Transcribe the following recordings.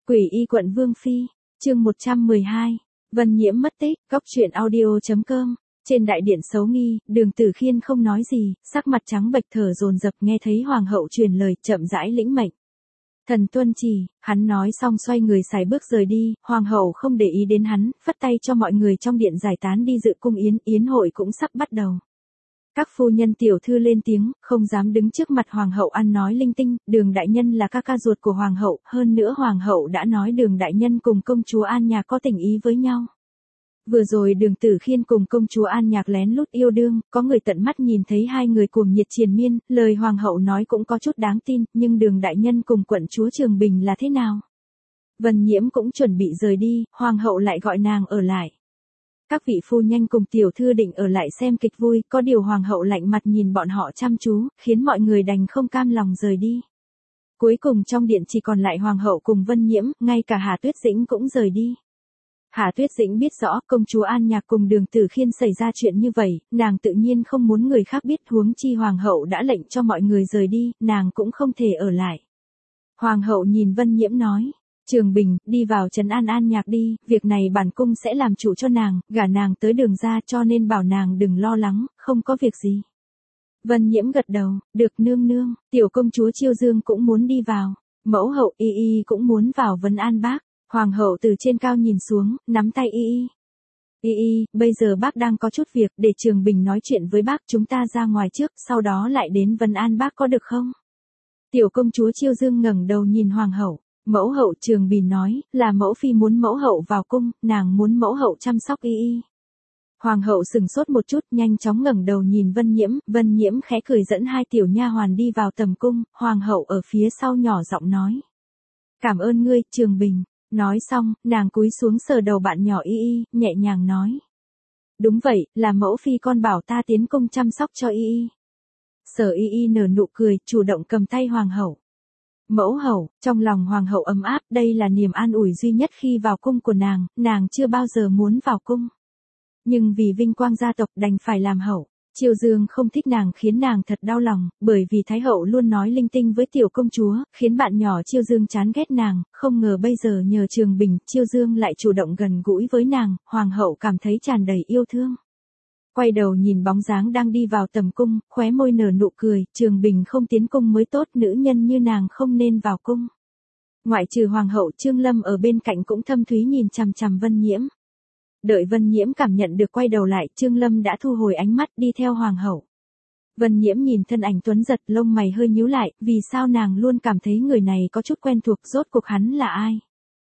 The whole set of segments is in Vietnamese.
Quỷ y quận Vương Phi, chương 112, Vân Nhiễm mất tích, góc truyện audio.com. Trên đại điện xấu nghi, Đường Tử Khiên không nói gì, sắc mặt trắng bệch thở dồn dập nghe thấy hoàng hậu truyền lời, chậm rãi lĩnh mệnh. Thần tuân chỉ, hắn nói xong xoay người sải bước rời đi, hoàng hậu không để ý đến hắn, phất tay cho mọi người trong điện giải tán đi dự cung yến hội cũng sắp bắt đầu. Các phu nhân tiểu thư lên tiếng, không dám đứng trước mặt hoàng hậu ăn nói linh tinh, Đường đại nhân là ca ca ruột của hoàng hậu, hơn nữa hoàng hậu đã nói Đường đại nhân cùng công chúa An Nhạc có tình ý với nhau. Vừa rồi Đường Tử Khiên cùng công chúa An Nhạc lén lút yêu đương, có người tận mắt nhìn thấy hai người cuồng nhiệt triền miên, lời hoàng hậu nói cũng có chút đáng tin, nhưng Đường đại nhân cùng quận chúa Trường Bình là thế nào? Vân Nhiễm cũng chuẩn bị rời đi, hoàng hậu lại gọi nàng ở lại. Các vị phu nhân cùng tiểu thư định ở lại xem kịch vui, có điều hoàng hậu lạnh mặt nhìn bọn họ chăm chú, khiến mọi người đành không cam lòng rời đi. Cuối cùng trong điện chỉ còn lại hoàng hậu cùng Vân Nhiễm, ngay cả Hà Tuyết Dĩnh cũng rời đi. Hà Tuyết Dĩnh biết rõ công chúa An Nhạc cùng Đường Tử Khiên xảy ra chuyện như vậy, nàng tự nhiên không muốn người khác biết, huống chi hoàng hậu đã lệnh cho mọi người rời đi, nàng cũng không thể ở lại. Hoàng hậu nhìn Vân Nhiễm nói, Trường Bình, đi vào trấn an An Nhạc đi, việc này bản cung sẽ làm chủ cho nàng, gả nàng tới Đường gia cho nên bảo nàng đừng lo lắng, không có việc gì. Vân Nhiễm gật đầu, được nương nương, tiểu công chúa Chiêu Dương cũng muốn đi vào, mẫu hậu Y Y cũng muốn vào vấn an bác. Hoàng hậu từ trên cao nhìn xuống, nắm tay Y Y. Y Y, bây giờ bác đang có chút việc, để Trường Bình nói chuyện với bác, chúng ta ra ngoài trước, sau đó lại đến vấn an bác có được không? Tiểu công chúa Chiêu Dương ngẩng đầu nhìn hoàng hậu, mẫu hậu Trường Bình nói, là mẫu phi muốn mẫu hậu vào cung, nàng muốn mẫu hậu chăm sóc Y Y. Hoàng hậu sừng sốt một chút, nhanh chóng ngẩng đầu nhìn Vân Nhiễm khẽ cười dẫn hai tiểu nha hoàn đi vào tầm cung, hoàng hậu ở phía sau nhỏ giọng nói. Cảm ơn ngươi, Trường Bình. Nói xong, nàng cúi xuống sờ đầu bạn nhỏ Y Y, nhẹ nhàng nói. Đúng vậy, là mẫu phi con bảo ta tiến cung chăm sóc cho Y Y. Sở Y Y nở nụ cười, chủ động cầm tay hoàng hậu. Mẫu hậu, trong lòng hoàng hậu ấm áp, đây là niềm an ủi duy nhất khi vào cung của nàng chưa bao giờ muốn vào cung. Nhưng vì vinh quang gia tộc đành phải làm hậu. Chiêu Dương không thích nàng khiến nàng thật đau lòng, bởi vì Thái hậu luôn nói linh tinh với tiểu công chúa, khiến bạn nhỏ Chiêu Dương chán ghét nàng, không ngờ bây giờ nhờ Trường Bình, Chiêu Dương lại chủ động gần gũi với nàng, hoàng hậu cảm thấy tràn đầy yêu thương. Quay đầu nhìn bóng dáng đang đi vào tầm cung, khóe môi nở nụ cười, Trường Bình không tiến cung mới tốt, nữ nhân như nàng không nên vào cung. Ngoại trừ hoàng hậu, Trương Lâm ở bên cạnh cũng thâm thúy nhìn chằm chằm Vân Nhiễm. Đợi Vân Nhiễm cảm nhận được quay đầu lại, Trương Lâm đã thu hồi ánh mắt đi theo hoàng hậu. Vân Nhiễm nhìn thân ảnh tuấn giật, lông mày hơi nhíu lại, vì sao nàng luôn cảm thấy người này có chút quen thuộc, rốt cuộc hắn là ai?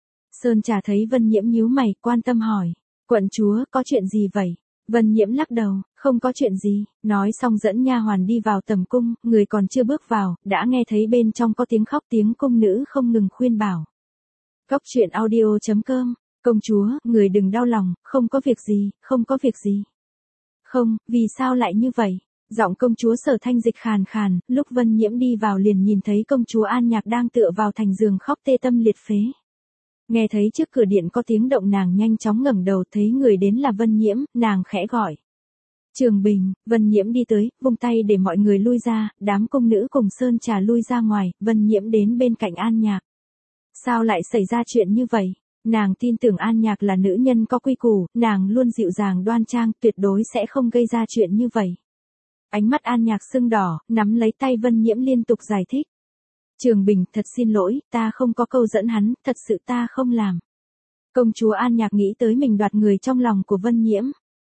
Sơn Trà thấy Vân Nhiễm nhíu mày, quan tâm hỏi, quận chúa, có chuyện gì vậy? Vân Nhiễm lắc đầu, không có chuyện gì, nói xong dẫn nha hoàn đi vào tầm cung, người còn chưa bước vào, đã nghe thấy bên trong có tiếng khóc, tiếng cung nữ không ngừng khuyên bảo. Góc truyện audio.com. Công chúa, người đừng đau lòng, không có việc gì, không có việc gì. Không, vì sao lại như vậy? Giọng công chúa Sở Thanh Dịch khàn khàn, lúc Vân Nhiễm đi vào liền nhìn thấy công chúa An Nhạc đang tựa vào thành giường khóc tê tâm liệt phế. Nghe thấy trước cửa điện có tiếng động, nàng nhanh chóng ngẩng đầu, thấy người đến là Vân Nhiễm, nàng khẽ gọi. Trường Bình, Vân Nhiễm đi tới, vung tay để mọi người lui ra, đám công nữ cùng Sơn Trà lui ra ngoài, Vân Nhiễm đến bên cạnh An Nhạc. Sao lại xảy ra chuyện như vậy? Nàng tin tưởng An Nhạc là nữ nhân có quy củ, nàng luôn dịu dàng đoan trang, tuyệt đối sẽ không gây ra chuyện như vậy. Ánh mắt An Nhạc sưng đỏ, nắm lấy tay Vân Nhiễm liên tục giải thích. Trường Bình, thật xin lỗi, ta không có câu dẫn hắn, thật sự ta không làm. Công chúa An Nhạc nghĩ tới mình đoạt người trong lòng của Vân Nhiễm.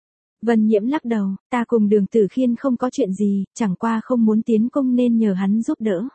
Vân Nhiễm lắc đầu, ta cùng Đường Tử Khiên không có chuyện gì, chẳng qua không muốn tiến cung nên nhờ hắn giúp đỡ.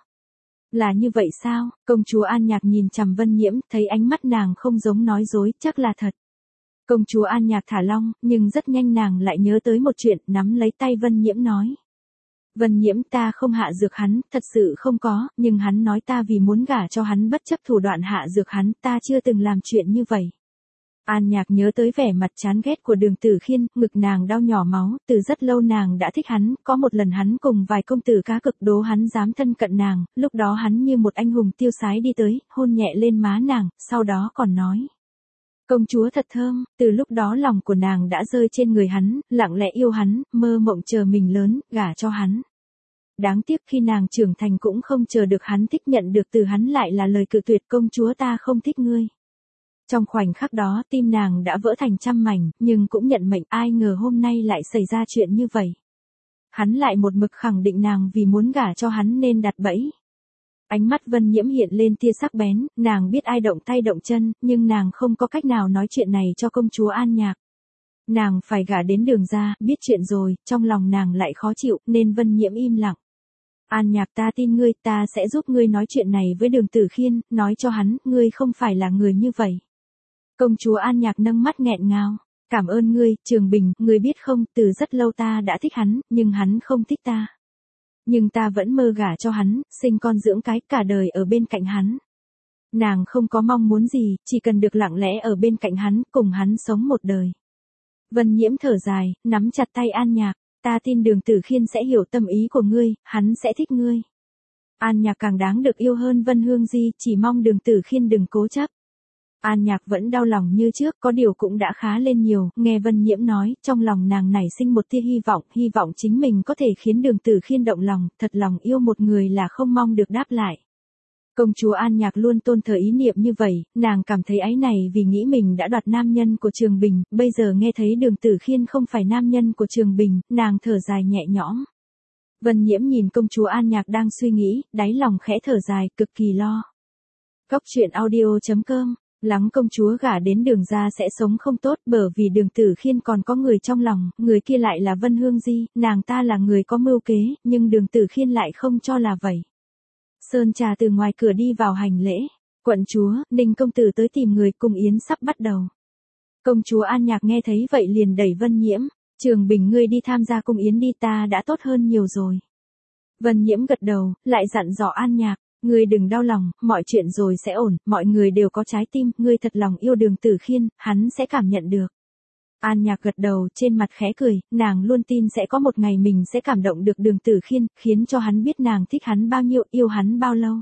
Là như vậy sao? Công chúa An Nhạc nhìn chằm Vân Nhiễm, thấy ánh mắt nàng không giống nói dối, chắc là thật. Công chúa An Nhạc thả lỏng, nhưng rất nhanh nàng lại nhớ tới một chuyện, nắm lấy tay Vân Nhiễm nói. Vân Nhiễm, ta không hạ dược hắn, thật sự không có, nhưng hắn nói ta vì muốn gả cho hắn bất chấp thủ đoạn hạ dược hắn, ta chưa từng làm chuyện như vậy. An Nhạc nhớ tới vẻ mặt chán ghét của Đường Tử Khiên, ngực nàng đau nhỏ máu, từ rất lâu nàng đã thích hắn, có một lần hắn cùng vài công tử cá cực đố hắn dám thân cận nàng, lúc đó hắn như một anh hùng tiêu sái đi tới, hôn nhẹ lên má nàng, sau đó còn nói. Công chúa thật thơm, từ lúc đó lòng của nàng đã rơi trên người hắn, lặng lẽ yêu hắn, mơ mộng chờ mình lớn, gả cho hắn. đáng tiếc khi nàng trưởng thành cũng không chờ được hắn thích, nhận được từ hắn lại là lời cự tuyệt, công chúa ta không thích ngươi. Trong khoảnh khắc đó tim nàng đã vỡ thành trăm mảnh, nhưng cũng nhận mệnh, ai ngờ hôm nay lại xảy ra chuyện như vậy. Hắn lại một mực khẳng định nàng vì muốn gả cho hắn nên đặt bẫy. Ánh mắt Vân Nhiễm hiện lên tia sắc bén, nàng biết ai động tay động chân, nhưng nàng không có cách nào nói chuyện này cho công chúa An Nhạc. Nàng phải gả đến Đường gia, biết chuyện rồi, trong lòng nàng lại khó chịu, nên Vân Nhiễm im lặng. An Nhạc, ta tin ngươi, ta sẽ giúp ngươi nói chuyện này với Đường Tử Khiên, nói cho hắn, ngươi không phải là người như vậy. Công chúa An Nhạc nâng mắt nghẹn ngào. Cảm ơn ngươi, Trường Bình, ngươi biết không, từ rất lâu ta đã thích hắn, nhưng hắn không thích ta. Nhưng ta vẫn mơ gả cho hắn, sinh con dưỡng cái, cả đời ở bên cạnh hắn. Nàng không có mong muốn gì, chỉ cần được lặng lẽ ở bên cạnh hắn, cùng hắn sống một đời. Vân Nhiễm thở dài, nắm chặt tay An Nhạc, ta tin Đường Tử Khiên sẽ hiểu tâm ý của ngươi, hắn sẽ thích ngươi. An Nhạc càng đáng được yêu hơn Vân Hương Di, chỉ mong Đường Tử Khiên đừng cố chấp. An Nhạc vẫn đau lòng như trước, có điều cũng đã khá lên nhiều, nghe Vân Nhiễm nói, trong lòng nàng nảy sinh một tia hy vọng chính mình có thể khiến Đường Tử Khiên động lòng, thật lòng yêu một người là không mong được đáp lại. Công chúa An Nhạc luôn tôn thờ ý niệm như vậy, nàng cảm thấy áy này vì nghĩ mình đã đoạt nam nhân của Trường Bình, bây giờ nghe thấy Đường Tử Khiên không phải nam nhân của Trường Bình, nàng thở dài nhẹ nhõm. Vân Nhiễm nhìn công chúa An Nhạc đang suy nghĩ, đáy lòng khẽ thở dài, cực kỳ lo. Góc truyện audio.com. Lắng công chúa gả đến Đường gia sẽ sống không tốt, bởi vì Đường Tử Khiên còn có người trong lòng, người kia lại là Vân Hương Di, nàng ta là người có mưu kế, nhưng Đường Tử Khiên lại không cho là vậy. Sơn Trà từ ngoài cửa đi vào hành lễ. Quận chúa, Ninh công tử tới tìm người, cung yến sắp bắt đầu. Công chúa An Nhạc nghe thấy vậy liền đẩy Vân Nhiễm. Trường Bình, ngươi đi tham gia cung yến đi, ta đã tốt hơn nhiều rồi. Vân Nhiễm gật đầu, lại dặn dò An Nhạc. Ngươi đừng đau lòng, mọi chuyện rồi sẽ ổn, mọi người đều có trái tim, ngươi thật lòng yêu Đường Tử Khiên, hắn sẽ cảm nhận được. An Nhạc gật đầu, trên mặt khẽ cười, nàng luôn tin sẽ có một ngày mình sẽ cảm động được Đường Tử Khiên, khiến cho hắn biết nàng thích hắn bao nhiêu, yêu hắn bao lâu.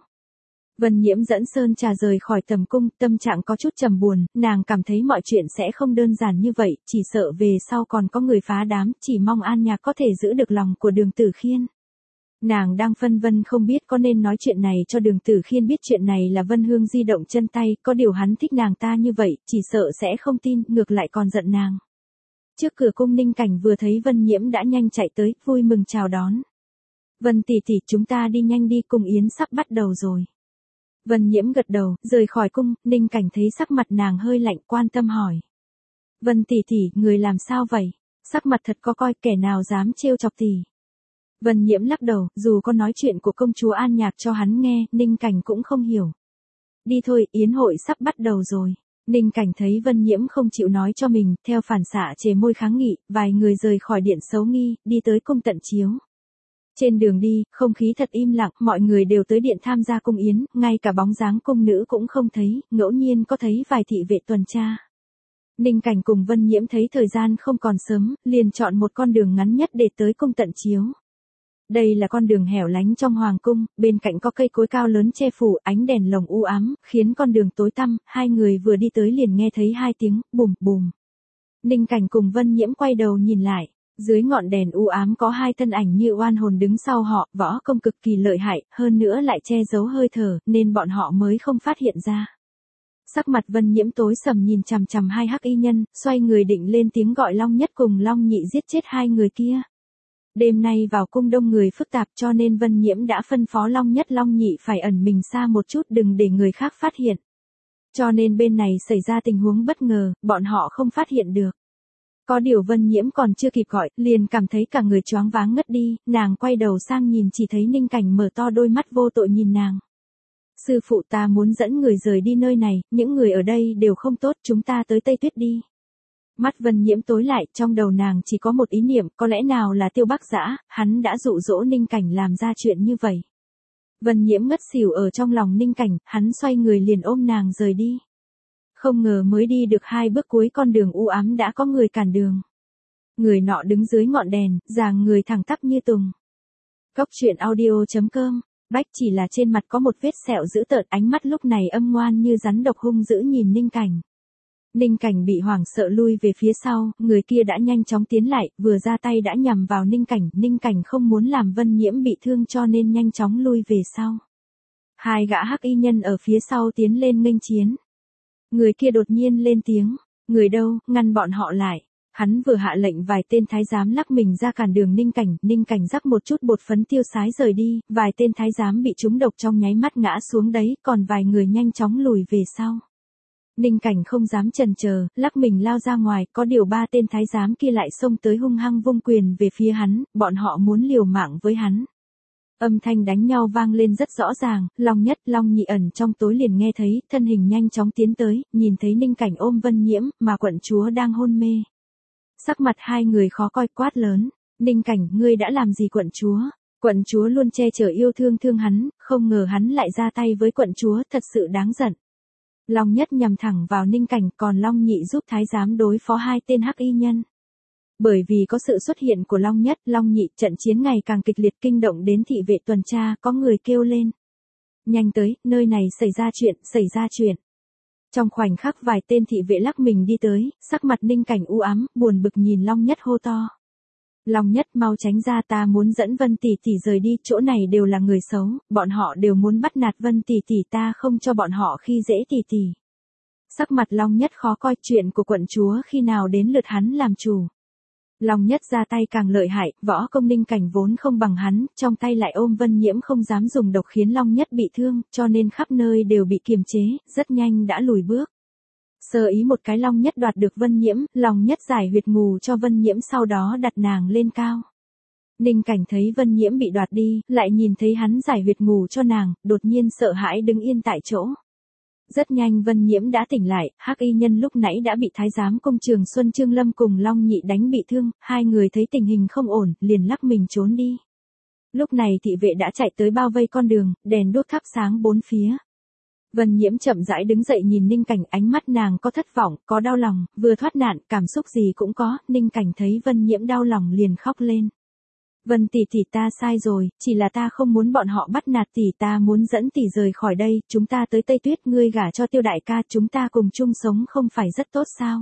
Vân Nhiễm dẫn Sơn Trà rời khỏi tầm cung, tâm trạng có chút trầm buồn, nàng cảm thấy mọi chuyện sẽ không đơn giản như vậy, chỉ sợ về sau còn có người phá đám, chỉ mong An Nhạc có thể giữ được lòng của Đường Tử Khiên. Nàng đang phân vân không biết có nên nói chuyện này cho Đường Tử Khiên biết, chuyện này là Vân Hương di động chân tay, có điều hắn thích nàng ta như vậy, chỉ sợ sẽ không tin, ngược lại còn giận nàng. Trước cửa cung Ninh Cảnh vừa thấy Vân Nhiễm đã nhanh chạy tới, vui mừng chào đón. Vân tỷ tỷ, chúng ta đi nhanh đi, cung yến sắp bắt đầu rồi. Vân Nhiễm gật đầu, rời khỏi cung, Ninh Cảnh thấy sắc mặt nàng hơi lạnh, quan tâm hỏi. Vân tỷ tỷ, người làm sao vậy? Sắc mặt thật có coi, kẻ nào dám trêu chọc tỷ. Vân Nhiễm lắc đầu, dù có nói chuyện của công chúa An Nhạc cho hắn nghe, Ninh Cảnh cũng không hiểu. Đi thôi, yến hội sắp bắt đầu rồi. Ninh Cảnh thấy Vân Nhiễm không chịu nói cho mình, theo phản xạ chề môi kháng nghị, vài người rời khỏi điện Xấu Nghi, đi tới cung Tận Chiếu. Trên đường đi, không khí thật im lặng, mọi người đều tới điện tham gia cung yến, ngay cả bóng dáng cung nữ cũng không thấy, ngẫu nhiên có thấy vài thị vệ tuần tra. Ninh Cảnh cùng Vân Nhiễm thấy thời gian không còn sớm, liền chọn một con đường ngắn nhất để tới cung Tận Chiếu. Đây là con đường hẻo lánh trong hoàng cung, bên cạnh có cây cối cao lớn che phủ, ánh đèn lồng u ám, khiến con đường tối tăm, hai người vừa đi tới liền nghe thấy hai tiếng, bùm bùm. Ninh Cảnh cùng Vân Nhiễm quay đầu nhìn lại, dưới ngọn đèn u ám có hai thân ảnh như oan hồn đứng sau họ, võ công cực kỳ lợi hại, hơn nữa lại che giấu hơi thở, nên bọn họ mới không phát hiện ra. Sắc mặt Vân Nhiễm tối sầm nhìn chằm chằm hai hắc y nhân, xoay người định lên tiếng gọi Long Nhất cùng Long Nhị giết chết hai người kia. Đêm nay vào cung đông người phức tạp cho nên Vân Nhiễm đã phân phó Long Nhất Long Nhị phải ẩn mình xa một chút, đừng để người khác phát hiện. Cho nên bên này xảy ra tình huống bất ngờ, bọn họ không phát hiện được. Có điều Vân Nhiễm còn chưa kịp gọi, liền cảm thấy cả người choáng váng ngất đi, nàng quay đầu sang nhìn chỉ thấy Ninh Cảnh mở to đôi mắt vô tội nhìn nàng. Sư phụ, ta muốn dẫn người rời đi nơi này, những người ở đây đều không tốt, chúng ta tới Tây Tuyết đi. Mắt Vân Nhiễm tối lại, trong đầu nàng chỉ có một ý niệm, có lẽ nào là Tiêu Bắc Dã, hắn đã dụ dỗ Ninh Cảnh làm ra chuyện như vậy. Vân Nhiễm ngất xỉu ở trong lòng Ninh Cảnh, hắn xoay người liền ôm nàng rời đi. Không ngờ mới đi được hai bước cuối con đường u ám đã có người cản đường. Người nọ đứng dưới ngọn đèn, dáng người thẳng tắp như tùng. Góc truyện audio.com, Bách chỉ là trên mặt có một vết sẹo dữ tợn, ánh mắt lúc này âm ngoan như rắn độc hung dữ nhìn Ninh Cảnh. Ninh Cảnh bị hoảng sợ lui về phía sau, người kia đã nhanh chóng tiến lại, vừa ra tay đã nhằm vào Ninh Cảnh không muốn làm Vân Nhiễm bị thương cho nên nhanh chóng lui về sau. Hai gã hắc y nhân ở phía sau tiến lên nghênh chiến. Người kia đột nhiên lên tiếng, người đâu, ngăn bọn họ lại. Hắn vừa hạ lệnh vài tên thái giám lắc mình ra cản đường Ninh Cảnh rắc một chút bột phấn tiêu sái rời đi, vài tên thái giám bị trúng độc trong nháy mắt ngã xuống đấy, còn vài người nhanh chóng lùi về sau. Ninh Cảnh không dám chần chờ, lắc mình lao ra ngoài, có điều ba tên thái giám kia lại xông tới hung hăng vung quyền về phía hắn, bọn họ muốn liều mạng với hắn. Âm thanh đánh nhau vang lên rất rõ ràng, Long Nhất, Long Nhị ẩn trong tối liền nghe thấy, thân hình nhanh chóng tiến tới, nhìn thấy Ninh Cảnh ôm Vân Nhiễm, mà quận chúa đang hôn mê. Sắc mặt hai người khó coi, quát lớn, Ninh Cảnh, ngươi đã làm gì quận chúa? Quận chúa luôn che chở yêu thương hắn, không ngờ hắn lại ra tay với quận chúa, thật sự đáng giận. Long Nhất nhằm thẳng vào Ninh Cảnh, còn Long Nhị giúp thái giám đối phó hai tên hắc y nhân. Bởi vì có sự xuất hiện của Long Nhất, Long Nhị, trận chiến ngày càng kịch liệt kinh động đến thị vệ tuần tra, có người kêu lên. Nhanh tới, nơi này xảy ra chuyện. Trong khoảnh khắc vài tên thị vệ lắc mình đi tới, sắc mặt Ninh Cảnh u ám, buồn bực nhìn Long Nhất hô to. Long Nhất, mau tránh ra, ta muốn dẫn Vân tỷ tỷ rời đi, chỗ này đều là người xấu, bọn họ đều muốn bắt nạt Vân tỷ tỷ, ta không cho bọn họ khi dễ tỷ tỷ. Sắc mặt Long Nhất khó coi, chuyện của quận chúa khi nào đến lượt hắn làm chủ. Long Nhất ra tay càng lợi hại, võ công Ninh Cảnh vốn không bằng hắn, trong tay lại ôm Vân Nhiễm không dám dùng độc khiến Long Nhất bị thương, cho nên khắp nơi đều bị kiềm chế, rất nhanh đã lùi bước. Sơ ý một cái Long Nhất đoạt được Vân Nhiễm, Long Nhất giải huyệt mù cho Vân Nhiễm sau đó đặt nàng lên cao. Ninh Cảnh thấy Vân Nhiễm bị đoạt đi, lại nhìn thấy hắn giải huyệt mù cho nàng, đột nhiên sợ hãi đứng yên tại chỗ. Rất nhanh Vân Nhiễm đã tỉnh lại, hắc y nhân lúc nãy đã bị thái giám công Trường Xuân Trương Lâm cùng Long Nhị đánh bị thương, hai người thấy tình hình không ổn, liền lắc mình trốn đi. Lúc này thị vệ đã chạy tới bao vây con đường, đèn đuốc thắp sáng bốn phía. Vân Nhiễm chậm rãi đứng dậy nhìn Ninh Cảnh, ánh mắt nàng có thất vọng, có đau lòng, vừa thoát nạn, cảm xúc gì cũng có, Ninh Cảnh thấy Vân Nhiễm đau lòng liền khóc lên. Vân tỷ tỷ, ta sai rồi, chỉ là ta không muốn bọn họ bắt nạt tỷ, ta muốn dẫn tỷ rời khỏi đây, chúng ta tới Tây Tuyết, ngươi gả cho Tiêu đại ca, chúng ta cùng chung sống không phải rất tốt sao?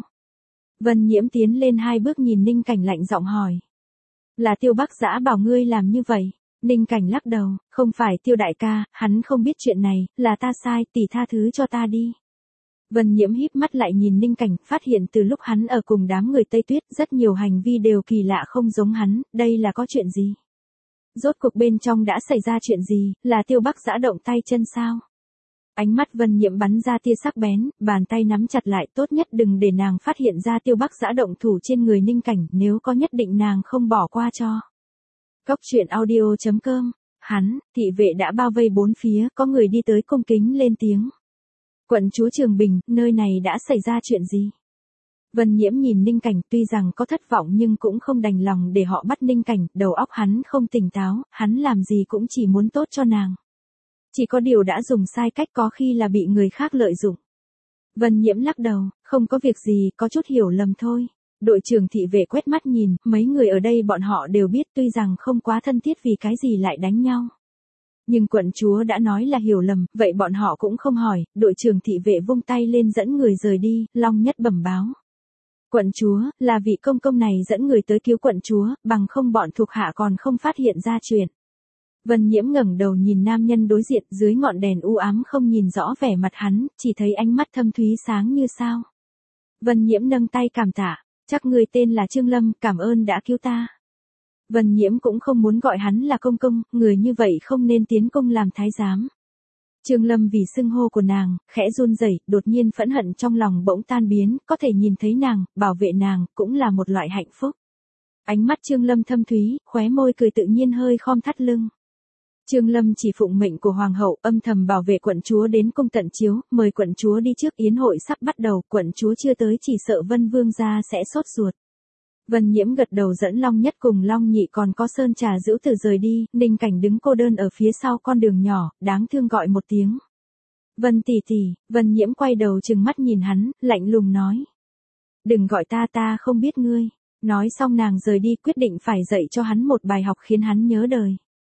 Vân Nhiễm tiến lên hai bước nhìn Ninh Cảnh lạnh giọng hỏi. Là Tiêu Bắc Dã bảo ngươi làm như vậy. Ninh Cảnh lắc đầu, không phải Tiêu đại ca, hắn không biết chuyện này, là ta sai, tỷ tha thứ cho ta đi. Vân Nhiễm híp mắt lại nhìn Ninh Cảnh, phát hiện từ lúc hắn ở cùng đám người Tây Tuyết, rất nhiều hành vi đều kỳ lạ không giống hắn, đây là có chuyện gì? Rốt cuộc bên trong đã xảy ra chuyện gì, là Tiêu Bắc Dã động tay chân sao? Ánh mắt Vân Nhiễm bắn ra tia sắc bén, bàn tay nắm chặt lại, tốt nhất đừng để nàng phát hiện ra Tiêu Bắc Dã động thủ trên người Ninh Cảnh, nếu có nhất định nàng không bỏ qua cho. Cốc truyện audio.com, hắn, thị vệ đã bao vây bốn phía, có người đi tới cung kính lên tiếng. Quận chúa Trường Bình, nơi này đã xảy ra chuyện gì? Vân Nhiễm nhìn Ninh Cảnh, tuy rằng có thất vọng nhưng cũng không đành lòng để họ bắt Ninh Cảnh, đầu óc hắn không tỉnh táo, hắn làm gì cũng chỉ muốn tốt cho nàng. Chỉ có điều đã dùng sai cách, có khi là bị người khác lợi dụng. Vân Nhiễm lắc đầu, không có việc gì, có chút hiểu lầm thôi. Đội trưởng thị vệ quét mắt nhìn, mấy người ở đây bọn họ đều biết, tuy rằng không quá thân thiết vì cái gì lại đánh nhau. Nhưng quận chúa đã nói là hiểu lầm, vậy bọn họ cũng không hỏi, đội trưởng thị vệ vung tay lên dẫn người rời đi, Long Nhất bẩm báo. Quận chúa, là vị công công này dẫn người tới cứu quận chúa, bằng không bọn thuộc hạ còn không phát hiện ra chuyện. Vân Nhiễm ngẩng đầu nhìn nam nhân đối diện, dưới ngọn đèn u ám không nhìn rõ vẻ mặt hắn, chỉ thấy ánh mắt thâm thúy sáng như sao. Vân Nhiễm nâng tay cảm tạ, chắc người tên là Trương Lâm, cảm ơn đã cứu ta. Vân Nhiễm cũng không muốn gọi hắn là công công, người như vậy không nên tiến công làm thái giám. Trương Lâm vì xưng hô của nàng, khẽ run rẩy, đột nhiên phẫn hận trong lòng bỗng tan biến, có thể nhìn thấy nàng, bảo vệ nàng, cũng là một loại hạnh phúc. Ánh mắt Trương Lâm thâm thúy, khóe môi cười tự nhiên hơi khom thắt lưng. Trương Lâm chỉ phụng mệnh của hoàng hậu, âm thầm bảo vệ quận chúa đến cung tận chiếu, mời quận chúa đi trước, yến hội sắp bắt đầu, quận chúa chưa tới chỉ sợ Vân Vương gia sẽ sốt ruột. Vân Nhiễm gật đầu dẫn Long Nhất cùng Long Nhị còn có Sơn Trà Dữ Tử rời đi, Ninh Cảnh đứng cô đơn ở phía sau con đường nhỏ, đáng thương gọi một tiếng. Vân tỷ tỷ, Vân Nhiễm quay đầu trừng mắt nhìn hắn, lạnh lùng nói. Đừng gọi ta, ta không biết ngươi. Nói xong nàng rời đi, quyết định phải dạy cho hắn một bài học khiến hắn nhớ đời.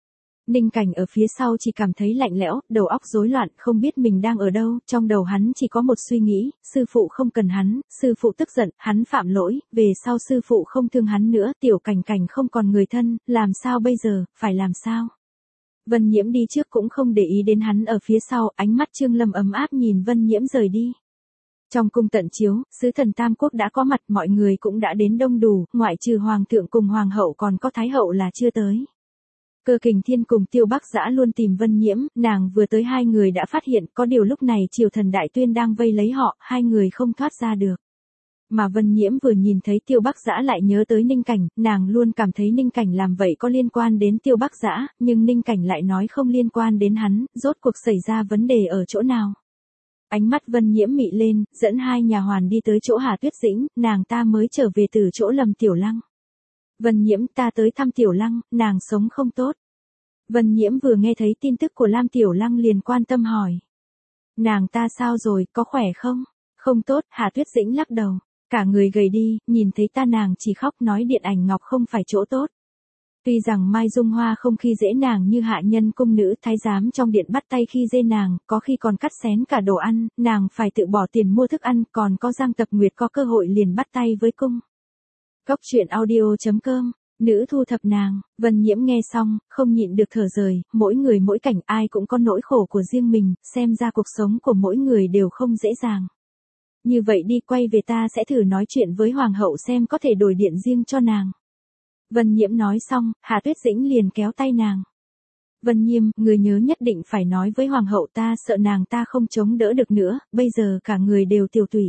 Ninh Cảnh ở phía sau chỉ cảm thấy lạnh lẽo, đầu óc rối loạn, không biết mình đang ở đâu, trong đầu hắn chỉ có một suy nghĩ, sư phụ không cần hắn, sư phụ tức giận, hắn phạm lỗi, về sau sư phụ không thương hắn nữa, Tiểu Cảnh Cảnh không còn người thân, làm sao bây giờ, phải làm sao? Vân Nhiễm đi trước cũng không để ý đến hắn ở phía sau, ánh mắt Trương Lâm ấm áp nhìn Vân Nhiễm rời đi. Trong cung tận chiếu, sứ thần Tam Quốc đã có mặt, mọi người cũng đã đến đông đủ, ngoại trừ hoàng thượng cùng hoàng hậu còn có thái hậu là chưa tới. Cơ Kình Thiên cùng Tiêu Bắc Dã luôn tìm Vân Nhiễm, nàng vừa tới hai người đã phát hiện, có điều lúc này Triều Thần Đại Tuyên đang vây lấy họ, hai người không thoát ra được. Mà Vân Nhiễm vừa nhìn thấy Tiêu Bắc Dã lại nhớ tới Ninh Cảnh, nàng luôn cảm thấy Ninh Cảnh làm vậy có liên quan đến Tiêu Bắc Dã, nhưng Ninh Cảnh lại nói không liên quan đến hắn, rốt cuộc xảy ra vấn đề ở chỗ nào. Ánh mắt Vân Nhiễm mị lên, dẫn hai nhà hoàn đi tới chỗ Hà Tuyết Dĩnh, nàng ta mới trở về từ chỗ Lâm Tiểu Lăng. Vân Nhiễm, ta tới thăm Tiểu Lăng, nàng sống không tốt. Vân Nhiễm vừa nghe thấy tin tức của Lam Tiểu Lăng liền quan tâm hỏi. Nàng ta sao rồi, có khỏe không? Không tốt, Hà Tuyết Dĩnh lắc đầu. Cả người gầy đi, nhìn thấy ta nàng chỉ khóc nói Điện Ảnh Ngọc không phải chỗ tốt. Tuy rằng Mai Dung Hoa không khi dễ nàng như hạ nhân cung nữ thái giám trong điện bắt tay khi dê nàng, có khi còn cắt xén cả đồ ăn, nàng phải tự bỏ tiền mua thức ăn, còn có Giang Tập Nguyệt có cơ hội liền bắt tay với cung. Cốc truyện audio.com, nữ thu thập nàng, Vân Nhiễm nghe xong, không nhịn được thở rời, mỗi người mỗi cảnh ai cũng có nỗi khổ của riêng mình, xem ra cuộc sống của mỗi người đều không dễ dàng. Như vậy đi, quay về ta sẽ thử nói chuyện với hoàng hậu xem có thể đổi điện riêng cho nàng. Vân Nhiễm nói xong, Hà Tuyết Dĩnh liền kéo tay nàng. Vân Nhiễm, người nhớ nhất định phải nói với hoàng hậu, ta sợ nàng ta không chống đỡ được nữa, bây giờ cả người đều tiêu tụy.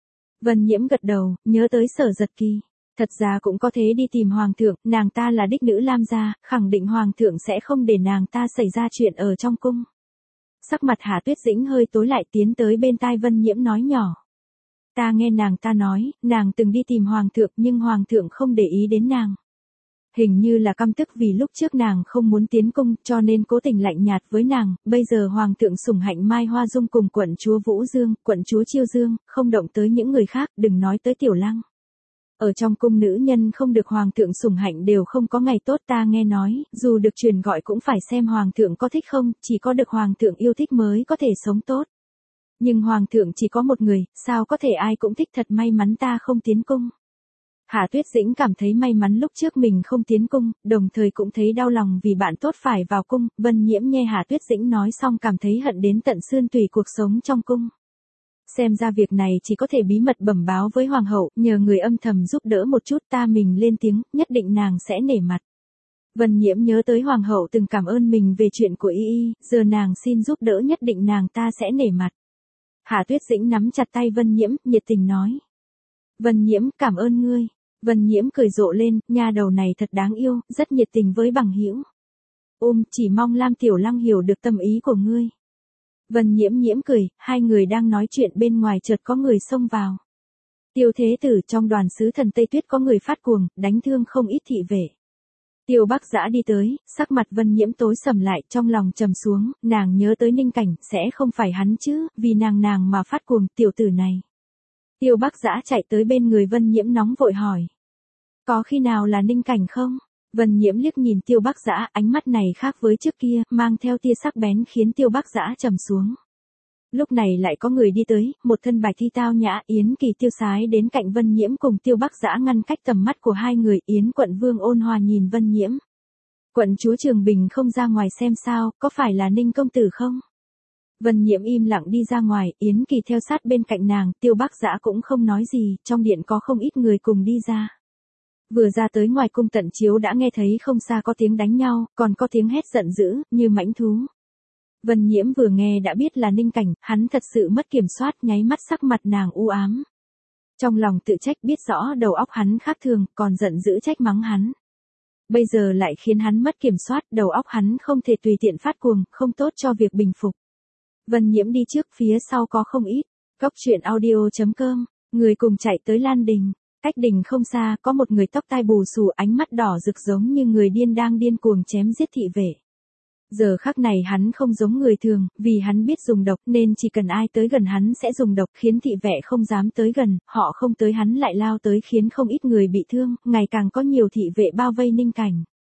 Vân Nhiễm gật đầu, nhớ tới Sở Giật Kỳ. Thật ra cũng có thế đi tìm hoàng thượng, nàng ta là đích nữ Lam gia, khẳng định hoàng thượng sẽ không để nàng ta xảy ra chuyện ở trong cung. Sắc mặt Hà Tuyết Dĩnh hơi tối lại, tiến tới bên tai Vân Nhiễm nói nhỏ. Ta nghe nàng ta nói, nàng từng đi tìm hoàng thượng nhưng hoàng thượng không để ý đến nàng. Hình như là căm tức vì lúc trước nàng không muốn tiến cung cho nên cố tình lạnh nhạt với nàng, bây giờ hoàng thượng sủng hạnh Mai Hoa Dung cùng quận chúa Vũ Dương, quận chúa Chiêu Dương, không động tới những người khác, đừng nói tới Tiểu Lăng. Ở trong cung nữ nhân không được hoàng thượng sủng hạnh đều không có ngày tốt, ta nghe nói, dù được truyền gọi cũng phải xem hoàng thượng có thích không, chỉ có được hoàng thượng yêu thích mới có thể sống tốt. Nhưng hoàng thượng chỉ có một người, sao có thể ai cũng thích, thật may mắn ta không tiến cung. Hà Tuyết Dĩnh cảm thấy may mắn lúc trước mình không tiến cung, đồng thời cũng thấy đau lòng vì bạn tốt phải vào cung. Vân Nhiễm nghe Hà Tuyết Dĩnh nói xong cảm thấy hận đến tận xương tủy cuộc sống trong cung. Xem ra việc này chỉ có thể bí mật bẩm báo với hoàng hậu, nhờ người âm thầm giúp đỡ một chút, ta mình lên tiếng, nhất định nàng sẽ nể mặt. Vân Nhiễm nhớ tới hoàng hậu từng cảm ơn mình về chuyện của Y, giờ nàng xin giúp đỡ nhất định nàng ta sẽ nể mặt. Hà Tuyết Dĩnh nắm chặt tay Vân Nhiễm, nhiệt tình nói. Vân Nhiễm, cảm ơn ngươi. Vân Nhiễm cười rộ lên, nha đầu này thật đáng yêu, rất nhiệt tình với bằng hữu. Chỉ mong Lam Tiểu Lăng hiểu được tâm ý của ngươi. Vân Nhiễm cười, hai người đang nói chuyện bên ngoài chợt có người xông vào. Tiêu Thế Tử, trong đoàn sứ thần Tây Tuyết có người phát cuồng, đánh thương không ít thị vệ. Tiêu Bắc Dã đi tới, sắc mặt Vân Nhiễm tối sầm lại, trong lòng trầm xuống, nàng nhớ tới Ninh Cảnh, sẽ không phải hắn chứ, vì nàng mà phát cuồng, tiểu tử này. Tiêu Bắc Dã chạy tới bên người Vân Nhiễm nóng vội hỏi. Có khi nào là Ninh Cảnh không? Vân Nhiễm liếc nhìn Tiêu Bắc Dã, ánh mắt này khác với trước kia, mang theo tia sắc bén khiến Tiêu Bắc Dã trầm xuống. Lúc này lại có người đi tới, một thân bạch thi tao nhã, Yến Kỳ tiêu sái đến cạnh Vân Nhiễm cùng Tiêu Bắc Dã ngăn cách tầm mắt của hai người, Yến quận vương ôn hòa nhìn Vân Nhiễm. Quận chúa Trường Bình không ra ngoài xem sao, có phải là Ninh công tử không? Vân Nhiễm im lặng đi ra ngoài, Yến Kỳ theo sát bên cạnh nàng, Tiêu Bắc Dã cũng không nói gì, trong điện có không ít người cùng đi ra. Vừa ra tới ngoài cung tận chiếu đã nghe thấy không xa có tiếng đánh nhau, còn có tiếng hét giận dữ, như mãnh thú. Vân Nhiễm vừa nghe đã biết là Ninh Cảnh, hắn thật sự mất kiểm soát, nháy mắt sắc mặt nàng u ám. Trong lòng tự trách, biết rõ đầu óc hắn khác thường, còn giận dữ trách mắng hắn. Bây giờ lại khiến hắn mất kiểm soát, đầu óc hắn không thể tùy tiện phát cuồng, không tốt cho việc bình phục. Vân Nhiễm đi trước, phía sau có không ít. Cốc truyện audio.com, người cùng chạy tới Lan Đình. Cách đình không xa, có một người tóc tai bù xù, ánh mắt đỏ rực giống như người điên đang điên cuồng chém giết thị vệ. Giờ khắc này hắn không giống người thường, vì hắn biết dùng độc nên chỉ cần ai tới gần hắn sẽ dùng độc, khiến thị vệ không dám tới gần, họ không tới hắn lại lao tới khiến không ít người bị thương, ngày càng có nhiều thị vệ bao vây Ninh Cảnh.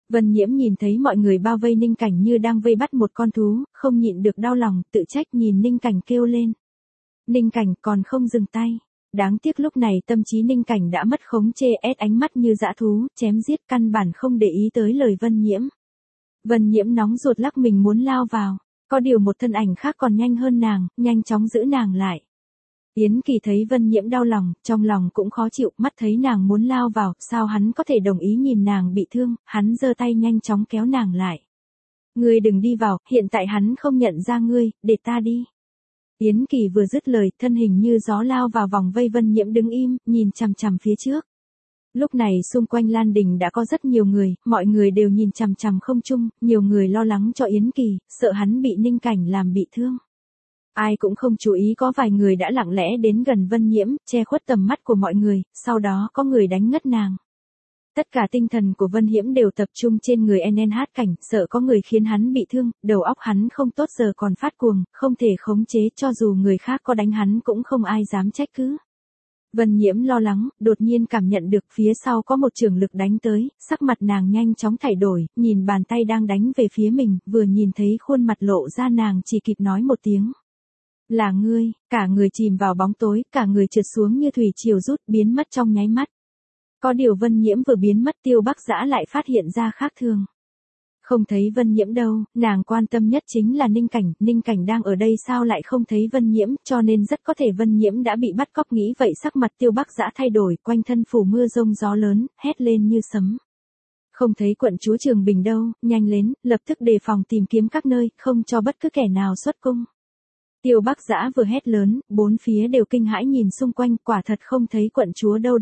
Vân Nhiễm nhìn thấy mọi người bao vây Ninh Cảnh như đang vây bắt một con thú, không nhịn được đau lòng, tự trách nhìn Ninh Cảnh kêu lên. Ninh Cảnh còn không dừng tay. Đáng tiếc lúc này tâm trí Ninh Cảnh đã mất khống chế, ánh mắt như dã thú, chém giết căn bản không để ý tới lời Vân Nhiễm. Vân Nhiễm nóng ruột lắc mình muốn lao vào, có điều một thân ảnh khác còn nhanh hơn nàng, nhanh chóng giữ nàng lại. Yến Kỳ thấy Vân Nhiễm đau lòng, trong lòng cũng khó chịu, mắt thấy nàng muốn lao vào, sao hắn có thể đồng ý nhìn nàng bị thương, hắn giơ tay nhanh chóng kéo nàng lại. Ngươi đừng đi vào, hiện tại hắn không nhận ra ngươi, để ta đi. Yến Kỳ vừa dứt lời, thân hình như gió lao vào vòng vây. Vân Nhiễm đứng im, nhìn chằm chằm phía trước. Lúc này xung quanh Lan Đình đã có rất nhiều người, mọi người đều nhìn chằm chằm không trung, nhiều người lo lắng cho Yến Kỳ, sợ hắn bị Ninh Cảnh làm bị thương. Ai cũng không chú ý có vài người đã lặng lẽ đến gần Vân Nhiễm, che khuất tầm mắt của mọi người, sau đó có người đánh ngất nàng. Tất cả tinh thần của Vân Nhiễm đều tập trung trên người NNH Cảnh, sợ có người khiến hắn bị thương, đầu óc hắn không tốt giờ còn phát cuồng, không thể khống chế, cho dù người khác có đánh hắn cũng không ai dám trách cứ. Vân Nhiễm lo lắng, đột nhiên cảm nhận được phía sau có một trường lực đánh tới, sắc mặt nàng nhanh chóng thay đổi, nhìn bàn tay đang đánh về phía mình, vừa nhìn thấy khuôn mặt lộ ra nàng chỉ kịp nói một tiếng. Là ngươi, cả người chìm vào bóng tối, cả người trượt xuống như thủy triều rút, biến mất trong nháy mắt. Có điều Vân Nhiễm vừa biến mất, Tiêu Bắc Dã lại phát hiện ra khác thường. Không thấy Vân Nhiễm đâu, nàng quan tâm nhất chính là Ninh Cảnh đang ở đây sao lại không thấy Vân Nhiễm, cho nên rất có thể Vân Nhiễm đã bị bắt cóc, nghĩ vậy sắc mặt Tiêu Bắc Dã thay đổi, quanh thân phủ mưa rông gió lớn, hét lên như sấm. Không thấy quận chúa Trường Bình đâu, nhanh lên, lập tức đề phòng tìm kiếm các nơi, không cho bất cứ kẻ nào xuất cung. Tiêu Bắc Dã vừa hét lớn, bốn phía đều kinh hãi nhìn xung quanh, quả thật không thấy quận chúa đâu.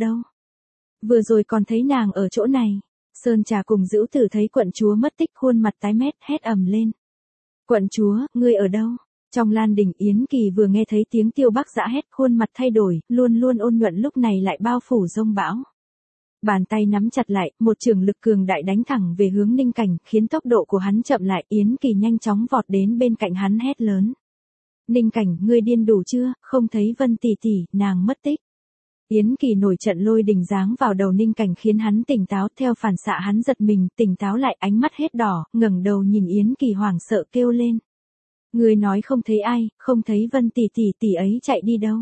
Vừa rồi còn thấy nàng ở chỗ này. Sơn Trà cùng Dữu Tử thấy quận chúa mất tích, khuôn mặt tái mét, hét ầm lên. Quận chúa, ngươi ở đâu? Trong Lan Đình, Yến Kỳ vừa nghe thấy tiếng Tiêu Bắc Dã hét, khuôn mặt thay đổi, luôn luôn ôn nhuận lúc này lại bao phủ giông bão. Bàn tay nắm chặt lại, một trường lực cường đại đánh thẳng về hướng Ninh Cảnh, khiến tốc độ của hắn chậm lại. Yến Kỳ nhanh chóng vọt đến bên cạnh hắn hét lớn. Ninh Cảnh, ngươi điên đủ chưa, không thấy Vân tỷ tỷ, nàng mất tích. Yến Kỳ nổi trận lôi đình giáng vào đầu Ninh Cảnh khiến hắn tỉnh táo, theo phản xạ hắn giật mình, tỉnh táo lại, ánh mắt hết đỏ, ngẩng đầu nhìn Yến Kỳ hoảng sợ kêu lên. Ngươi nói không thấy ai, không thấy Vân tỷ tỷ ấy chạy đi đâu.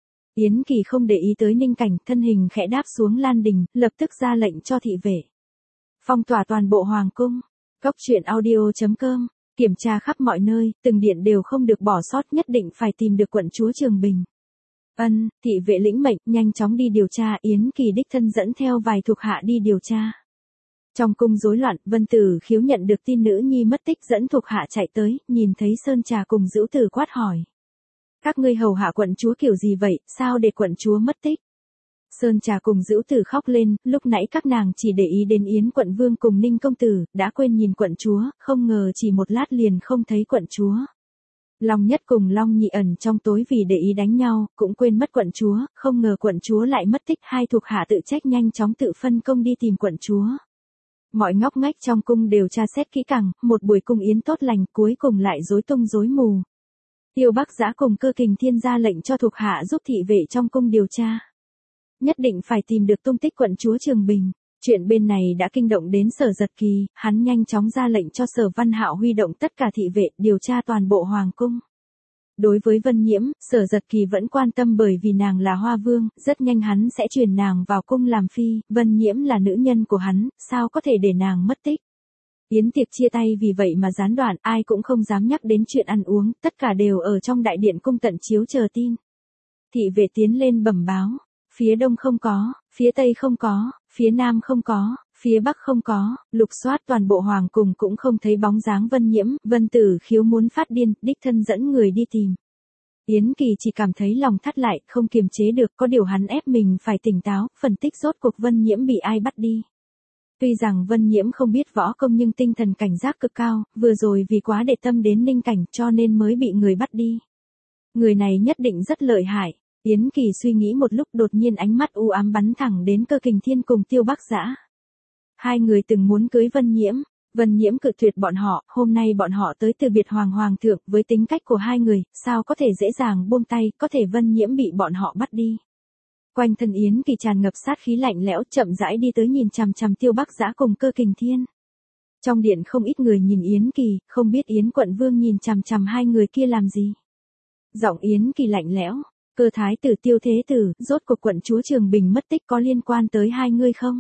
Yến Kỳ không để ý tới Ninh Cảnh, thân hình khẽ đáp xuống Lan Đình, lập tức ra lệnh cho thị vệ phong tỏa toàn bộ hoàng cung. Cốc truyện audio.com, kiểm tra khắp mọi nơi, từng điện đều không được bỏ sót, nhất định phải tìm được quận chúa Trường Bình. Thị vệ lĩnh mệnh, nhanh chóng đi điều tra. Yến Kỳ đích thân dẫn theo vài thuộc hạ đi điều tra. Trong cung rối loạn, Vân Tử Khiếu nhận được tin nữ nhi mất tích, dẫn thuộc hạ chạy tới, nhìn thấy Sơn Trà cùng Dữu Tử quát hỏi. Các ngươi hầu hạ quận chúa kiểu gì vậy, sao để quận chúa mất tích? Sơn Trà cùng Dữu Tử khóc lên, lúc nãy các nàng chỉ để ý đến Yến quận vương cùng Ninh công tử, đã quên nhìn quận chúa, không ngờ chỉ một lát liền không thấy quận chúa. Long Nhất cùng Long Nhị ẩn trong tối vì để ý đánh nhau, cũng quên mất quận chúa, không ngờ quận chúa lại mất tích, hai thuộc hạ tự trách nhanh chóng tự phân công đi tìm quận chúa. Mọi ngóc ngách trong cung đều tra xét kỹ càng, một buổi cung yến tốt lành, cuối cùng lại rối tung rối mù. Tiêu Bắc Dã cùng Cơ Kình Thiên ra lệnh cho thuộc hạ giúp thị vệ trong cung điều tra. Nhất định phải tìm được tung tích quận chúa Trường Bình. Chuyện bên này đã kinh động đến Sở Giật Kỳ, hắn nhanh chóng ra lệnh cho Sở Văn Hạo huy động tất cả thị vệ điều tra toàn bộ hoàng cung. Đối với Vân Nhiễm, Sở Giật Kỳ vẫn quan tâm bởi vì nàng là Hoa Vương, rất nhanh hắn sẽ truyền nàng vào cung làm phi, Vân Nhiễm là nữ nhân của hắn, sao có thể để nàng mất tích. Yến tiệc chia tay vì vậy mà gián đoạn, ai cũng không dám nhắc đến chuyện ăn uống, tất cả đều ở trong đại điện cung tận chiếu chờ tin. Thị vệ tiến lên bẩm báo, phía đông không có, phía tây không có, phía nam không có, phía bắc không có, lục soát toàn bộ hoàng cung cũng không thấy bóng dáng Vân Nhiễm. Vân Tử Khiếu muốn phát điên, đích thân dẫn người đi tìm. Yến Kỳ chỉ cảm thấy lòng thắt lại, không kiềm chế được, có điều hắn ép mình phải tỉnh táo, phân tích rốt cuộc Vân Nhiễm bị ai bắt đi. Tuy rằng Vân Nhiễm không biết võ công nhưng tinh thần cảnh giác cực cao, vừa rồi vì quá để tâm đến Ninh Cảnh cho nên mới bị người bắt đi. Người này nhất định rất lợi hại. Yến Kỳ suy nghĩ một lúc, đột nhiên ánh mắt u ám bắn thẳng đến Cơ Kình Thiên cùng Tiêu Bắc Dã. Hai người từng muốn cưới Vân Nhiễm cự tuyệt bọn họ, hôm nay bọn họ tới từ biệt hoàng thượng, với tính cách của hai người, sao có thể dễ dàng buông tay, có thể Vân Nhiễm bị bọn họ bắt đi. Quanh thân Yến Kỳ tràn ngập sát khí lạnh lẽo, chậm rãi đi tới nhìn chằm chằm Tiêu Bắc Dã cùng Cơ Kình Thiên. Trong điện không ít người nhìn Yến Kỳ, không biết Yến quận vương nhìn chằm chằm hai người kia làm gì. Giọng Yến Kỳ lạnh lẽo, Cơ thái tử Tiêu Thế Tử, rốt cuộc quận chúa Trường Bình mất tích có liên quan tới hai ngươi không?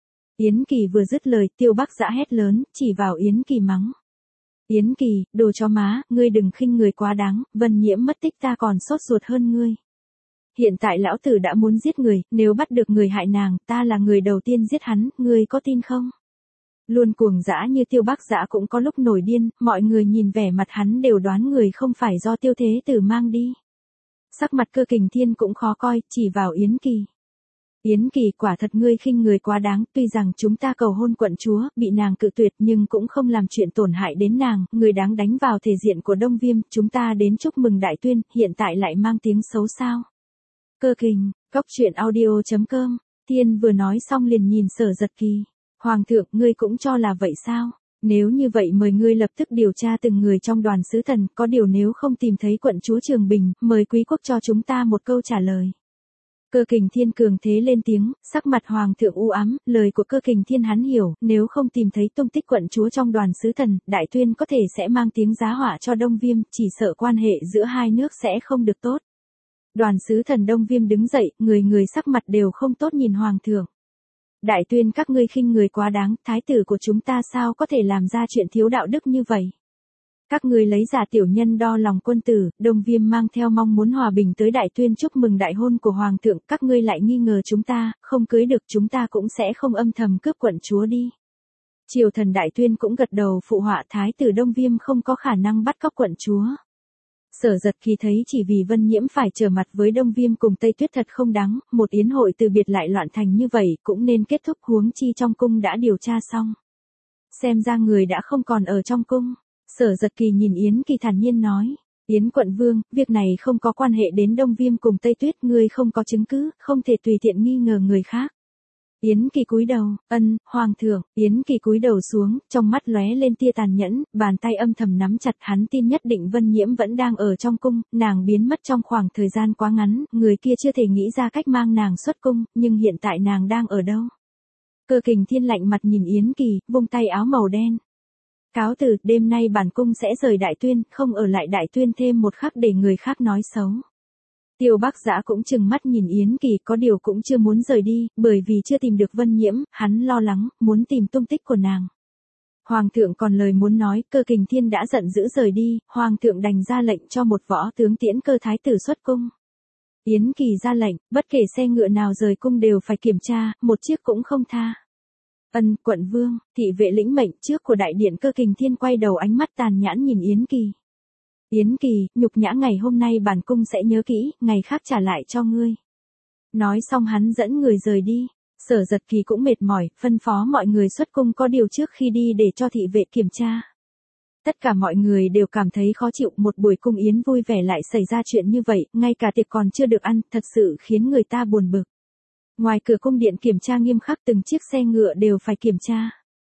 Yến Kỳ vừa dứt lời, Tiêu Bắc Dã hét lớn, chỉ vào Yến Kỳ mắng. Yến Kỳ, đồ chó má, ngươi đừng khinh người quá đáng, Vân Nhiễm mất tích ta còn sốt ruột hơn ngươi. Hiện tại lão tử đã muốn giết người, nếu bắt được người hại nàng, ta là người đầu tiên giết hắn, ngươi có tin không? Luôn cuồng dã như Tiêu Bắc Dã cũng có lúc nổi điên, mọi người nhìn vẻ mặt hắn đều đoán người không phải do Tiêu Thế Tử mang đi. Sắc mặt Cơ Kình Thiên cũng khó coi, chỉ vào Yến Kỳ. Yến Kỳ, quả thật ngươi khinh người quá đáng, tuy rằng chúng ta cầu hôn quận chúa, bị nàng cự tuyệt nhưng cũng không làm chuyện tổn hại đến nàng, người đáng đánh vào thể diện của Đông Viêm, chúng ta đến chúc mừng đại tuyên, hiện tại lại mang tiếng xấu sao. Cơ Kình, Cốc.audio.com, Thiên vừa nói xong liền nhìn Sở Giật Kỳ. Hoàng thượng, ngươi cũng cho là vậy sao? Nếu như vậy mời ngươi lập tức điều tra từng người trong đoàn sứ thần, có điều nếu không tìm thấy quận chúa Trường Bình, mời quý quốc cho chúng ta một câu trả lời. Cơ Kình Thiên cường thế lên tiếng, sắc mặt hoàng thượng u ám, lời của Cơ Kình Thiên hắn hiểu, nếu không tìm thấy tung tích quận chúa trong đoàn sứ thần, đại tuyên có thể sẽ mang tiếng giá họa cho Đông Viêm, chỉ sợ quan hệ giữa hai nước sẽ không được tốt. Đoàn sứ thần Đông Viêm đứng dậy, người người sắc mặt đều không tốt nhìn hoàng thượng. Đại tuyên, các ngươi khinh người quá đáng, thái tử của chúng ta sao có thể làm ra chuyện thiếu đạo đức như vậy? Các ngươi lấy giả tiểu nhân đo lòng quân tử, Đông Viêm mang theo mong muốn hòa bình tới đại tuyên chúc mừng đại hôn của hoàng thượng, các ngươi lại nghi ngờ chúng ta, không cưới được chúng ta cũng sẽ không âm thầm cướp quận chúa đi. Triều thần đại tuyên cũng gật đầu phụ họa, thái tử Đông Viêm không có khả năng bắt cóc quận chúa. Sở Giật Kỳ thấy chỉ vì Vân Nhiễm phải trở mặt với Đông Viêm cùng Tây Tuyết thật không đáng, một yến hội từ biệt lại loạn thành như vậy cũng nên kết thúc, huống chi trong cung đã điều tra xong. Xem ra người đã không còn ở trong cung. Sở Giật Kỳ nhìn Yến Kỳ thản nhiên nói, Yến quận vương, việc này không có quan hệ đến Đông Viêm cùng Tây Tuyết, ngươi không có chứng cứ, không thể tùy tiện nghi ngờ người khác. Yến Kỳ cúi đầu, hoàng thượng, Yến Kỳ cúi đầu xuống, trong mắt lóe lên tia tàn nhẫn, bàn tay âm thầm nắm chặt, hắn tin nhất định Vân Nhiễm vẫn đang ở trong cung, nàng biến mất trong khoảng thời gian quá ngắn, người kia chưa thể nghĩ ra cách mang nàng xuất cung, nhưng hiện tại nàng đang ở đâu? Cơ Kình Thiên lạnh mặt nhìn Yến Kỳ, vung tay áo màu đen. Cáo từ, đêm nay bản cung sẽ rời đại tuyên, không ở lại đại tuyên thêm một khắc để người khác nói xấu. Tiêu Bắc Dã cũng trừng mắt nhìn Yến Kỳ, có điều cũng chưa muốn rời đi, bởi vì chưa tìm được Vân Nhiễm, hắn lo lắng, muốn tìm tung tích của nàng. Hoàng thượng còn lời muốn nói, Cơ Kình Thiên đã giận dữ rời đi, hoàng thượng đành ra lệnh cho một võ tướng tiễn Cơ thái tử xuất cung. Yến Kỳ ra lệnh, bất kể xe ngựa nào rời cung đều phải kiểm tra, một chiếc cũng không tha. Quận vương, thị vệ lĩnh mệnh trước của đại điện. Cơ Kình Thiên quay đầu ánh mắt tàn nhẫn nhìn Yến Kỳ. Yến Kỳ, nhục nhã ngày hôm nay bản cung sẽ nhớ kỹ, ngày khác trả lại cho ngươi. Nói xong hắn dẫn người rời đi. Sở Giật Kỳ cũng mệt mỏi, phân phó mọi người xuất cung có điều trước khi đi để cho thị vệ kiểm tra. Tất cả mọi người đều cảm thấy khó chịu, một buổi cung yến vui vẻ lại xảy ra chuyện như vậy, ngay cả tiệc còn chưa được ăn, thật sự khiến người ta buồn bực. Ngoài cửa cung điện kiểm tra nghiêm khắc, từng chiếc xe ngựa đều phải kiểm tra.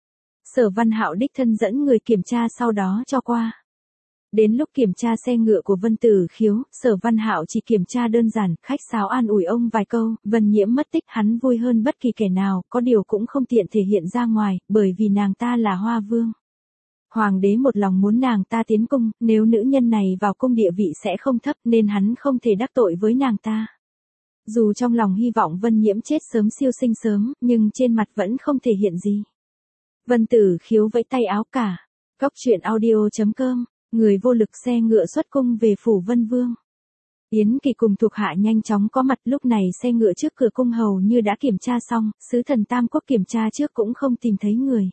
Sở Văn Hạo đích thân dẫn người kiểm tra sau đó cho qua. Đến lúc kiểm tra xe ngựa của Vân Tử Khiếu, Sở Văn Hạo chỉ kiểm tra đơn giản, khách sáo an ủi ông vài câu, Vân Nhiễm mất tích hắn vui hơn bất kỳ kẻ nào, có điều cũng không tiện thể hiện ra ngoài, bởi vì nàng ta là Hoa Vương. Hoàng đế một lòng muốn nàng ta tiến cung, nếu nữ nhân này vào cung địa vị sẽ không thấp nên hắn không thể đắc tội với nàng ta. Dù trong lòng hy vọng Vân Nhiễm chết sớm siêu sinh sớm, nhưng trên mặt vẫn không thể hiện gì. Vân Tử Khiếu vẫy tay áo cả. Cốc.audio.com, người vô lực xe ngựa xuất cung về phủ Vân Vương. Yến Kỳ cùng thuộc hạ nhanh chóng có mặt, lúc này xe ngựa trước cửa cung hầu như đã kiểm tra xong, sứ thần Tam Quốc kiểm tra trước cũng không tìm thấy người.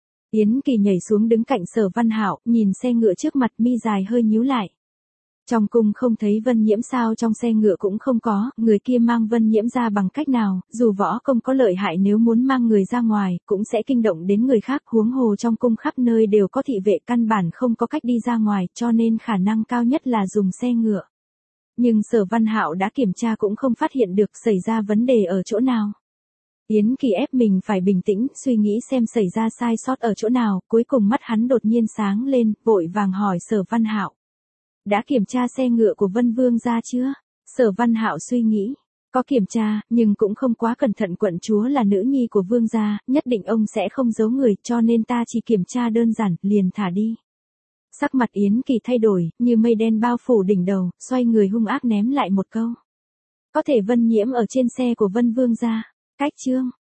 Yến Kỳ nhảy xuống đứng cạnh Sở Văn Hạo, nhìn xe ngựa trước mặt, mi dài hơi nhíu lại. Trong cung không thấy Vân Nhiễm sao, trong xe ngựa cũng không có, người kia mang Vân Nhiễm ra bằng cách nào, dù võ công có lợi hại nếu muốn mang người ra ngoài, cũng sẽ kinh động đến người khác, huống hồ trong cung khắp nơi đều có thị vệ, căn bản không có cách đi ra ngoài, cho nên khả năng cao nhất là dùng xe ngựa. Nhưng Sở Văn Hạo đã kiểm tra cũng không phát hiện được xảy ra vấn đề ở chỗ nào. Yến Kỳ ép mình phải bình tĩnh, suy nghĩ xem xảy ra sai sót ở chỗ nào, cuối cùng mắt hắn đột nhiên sáng lên, vội vàng hỏi Sở Văn Hạo. Đã kiểm tra xe ngựa của Vân Vương ra chưa? Sở Văn Hạo suy nghĩ. Có kiểm tra, nhưng cũng không quá cẩn thận, quận chúa là nữ nhi của vương gia, nhất định ông sẽ không giấu người, cho nên ta chỉ kiểm tra đơn giản, liền thả đi. Sắc mặt Yến Kỳ thay đổi, như mây đen bao phủ đỉnh đầu, xoay người hung ác ném lại một câu. Có thể Vân Nhiễm ở trên xe của Vân vương gia. Cách chương